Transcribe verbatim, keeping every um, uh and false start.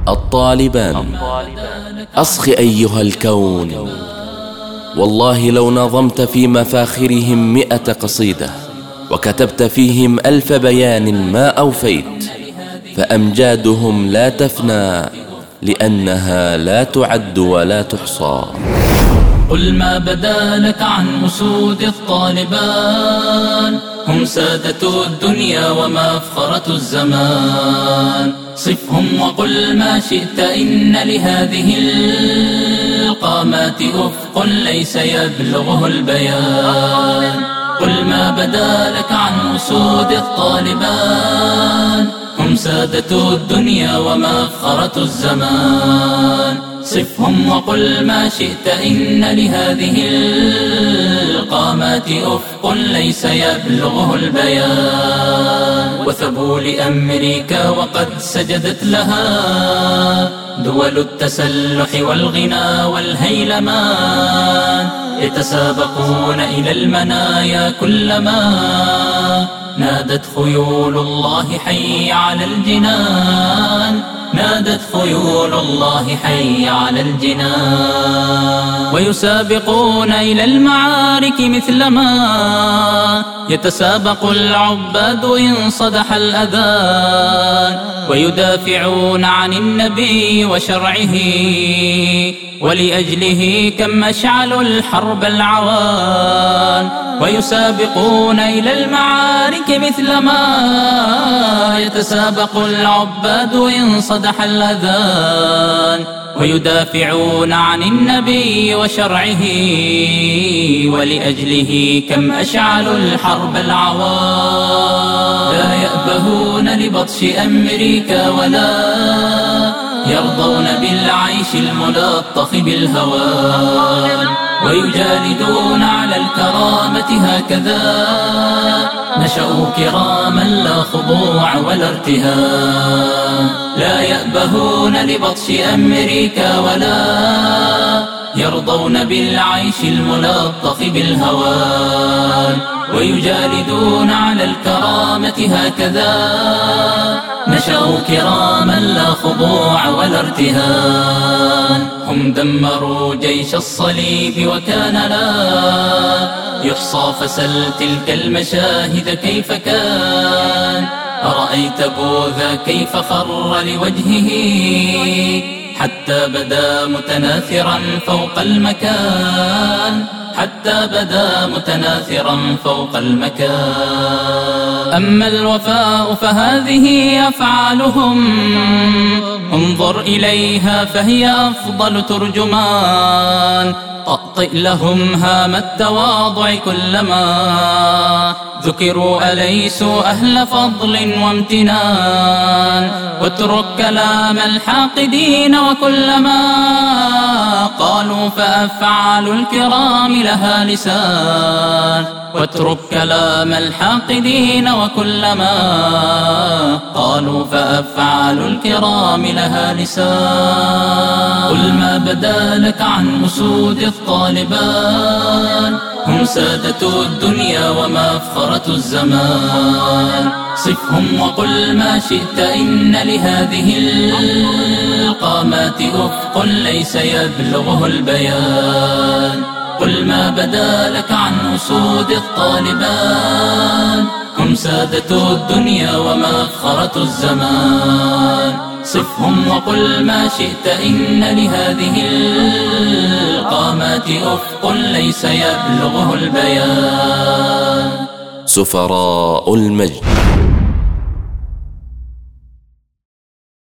الطالبان. أصخ أيها الكون، والله لو نظمت في مفاخرهم مئة قصيدة وكتبت فيهم ألف بيان ما أوفيت، فأمجادهم لا تفنى لأنها لا تعد ولا تحصى. قل ما بدا لك عن أسود الطالبان، هم سادة الدنيا ومفخرة الزمان. صفهم وقل ما شئت، إن لهذه القامات أفق ليس يبلغه البيان. قل ما بدا لك عن أسود الطالبان، هم سادة الدنيا ومفخرة الزمان. صفهم وقل ما شئت، إن لهذه القامات أفق ليس يبلغه البيان. وثبوا لأمريكا وقد سجدت لها دول التسلح والغنى والهيلمان، يتسابقون إلى المنايا كلما نادت خيول الله حي على الجنان. نادت خيول الله حي على الجنان. ويسابقون إلى المعارك مثلما يتسابق العباد إن صدح الأذان، ويدافعون عن النبي وشرعه ولأجله كم أشعلوا الحرب العوان. ويسابقون إلى المعارك مثلما يتسابق العباد إن صدح الأذان، ويدافعون عن النبي وشرعه ولأجله كم أشعلوا الحرب العوان. لا يأبهون لبطش أمريكا ولا يرضون بالعيش الملطخ بالهوان، ويجالدون على الكرامة هكذا نشأوا كراما لا خضوع ولا ارتهاب. لا يأبهون لبطش أمريكا ولا يرضون بالعيش الملطخ بالهوان، ويجالدون على الكرامة هكذا نشأوا كراما لا خضوع ولا ارتهان. هم دمروا جيش الصليب وكان لا يحصى، فسل تلك المشاهد كيف كان. أرأيت بوذا كيف خر لوجهه حتى بدا متناثرا فوق المكان. حتى بدا متناثرا فوق المكان. أما الوفاء فهذه أفعالهم، انظر إليها فهي أفضل ترجمان. طأطئ لهم هام التواضع كلما ذكروا أليسوا أهل فضل وامتنان. واترك كلام الحاقدين وكلما قالوا فأفعال الكرام لها لسان. واترك كلام الحاقدين وكلما قالوا فأفعال الكرام لها لسان. قل ما بدا لك عن أسود الطالبان، هم سادة الدنيا ومفخرة الزمان. صفهم وقل ما شئت، إن لهذه القامات أفق ليس يبلغه البيان. قل ما بدا لك عن أسود الطالبان، هم سادة الدنيا ومفخرة الزمان. صفهم وقل ما شئت، إن لهذه القامات أفق ليس يبلغه البيان. سفراء المجد.